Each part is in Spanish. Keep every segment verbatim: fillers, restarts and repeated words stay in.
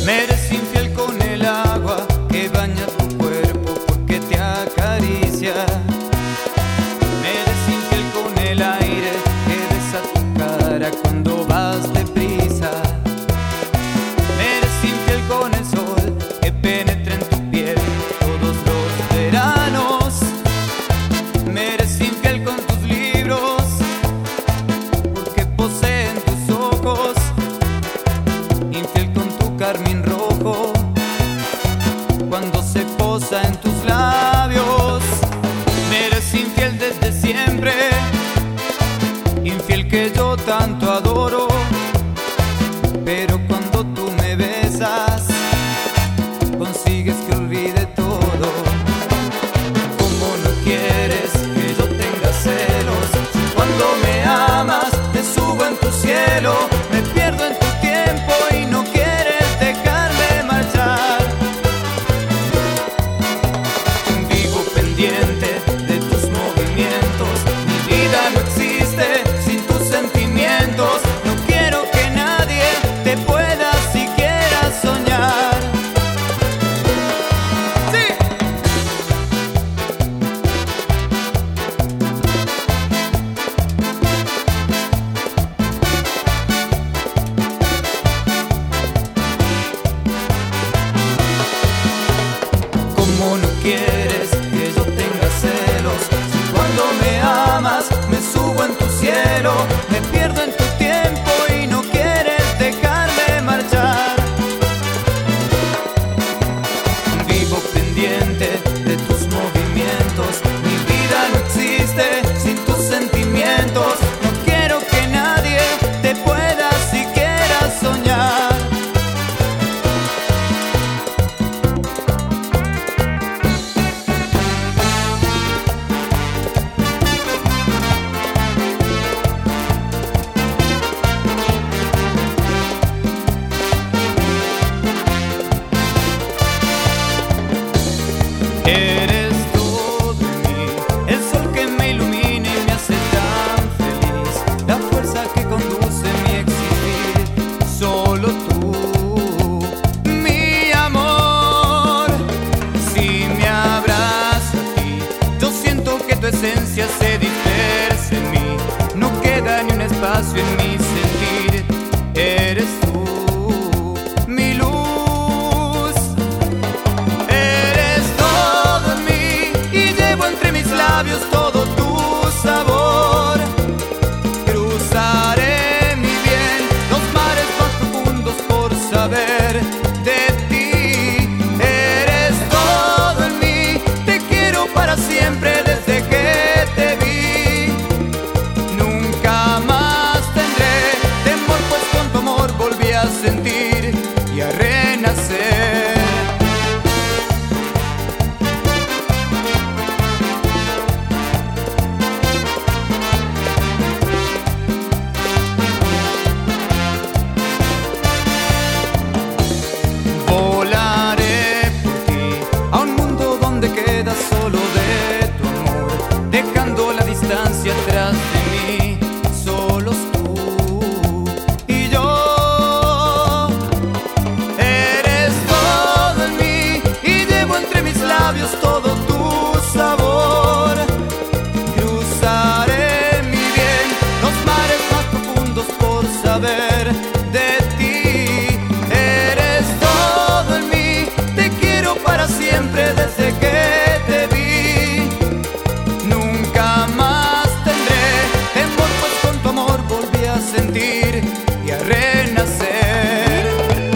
Me eres infiel con el agua que baña tu cuerpo porque te acaricia. Me eres infiel con el aire que besa tu cara cuando vas deprisa. Me eres infiel con el sol que penetra en tu piel todos los veranos. Me eres infiel con tus libros porque poseen tus ojos. Infiel con tu carmín rojo cuando se posa en tus labios. Me eres infiel desde siempre, infiel que yo tanto adoro. Pero cuando tú me besas, consigues que olvide todo. ¿Cómo no quieres que yo tenga celos? Cuando me amas, te subo en tu cielo. Me pierdo en tu tiempo y no quieres dejarme marchar. Vivo pendiente de tus movimientos. Mi vida no existe sin tus sentimientos. No quiero que nadie te pueda siquiera soñar. ¡Sí! ¿Cómo no quieres que yo tenga celos? Cuando me amas, me subo en tu cielo. Me pierdo en tu tiempo y no quieres dejarme marchar. Vivo pendiente de tus movimientos. Mi vida no existe sin tus sentimientos. No quiero que nadie te pueda siquiera soñar. Eres todo en mí, el sol que me ilumina y me hace tan feliz, la fuerza que conduce mi existir. Solo tú, mi amor. Si me abrazo a ti, yo siento que tu esencia se dispersa en mí. No queda ni un espacio en mi sentir. Eres tú, mi luz. Todo tu sabor. Cruzaré, mi bien, los mares más profundos por saber de ti. Eres todo en mí, te quiero para siempre desde que te vi. Nunca más tendré temor, pues con tu amor volví a sentir y a renacer. Volaré por ti a un mundo donde queda solo de tu amor, dejando la distancia atrás de mí. Solos tú y yo. Eres todo en mí y llevo entre mis labios todo tu sabor. Cruzaré, mi bien, los mares más profundos por saber de ti. Para siempre desde que te vi. Nunca más tendré temor, pues con tu amor volví a sentir y a renacer.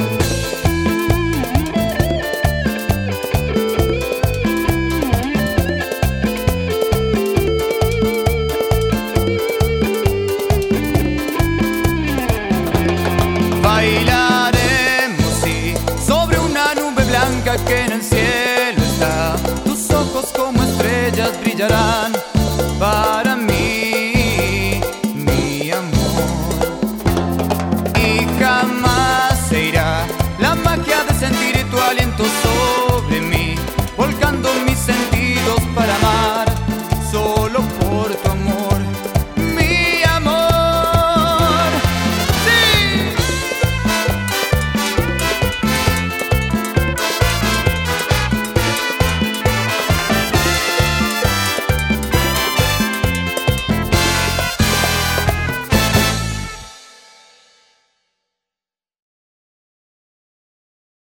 Bailaremos, sí, sobre una nube blanca que en el cielo está. Tus ojos como estrellas brillarán para mí, mi amor. Y jamás se irá la magia de sentir tu aliento sobre mí, volcando mis sentidos para amar solo por tu amor.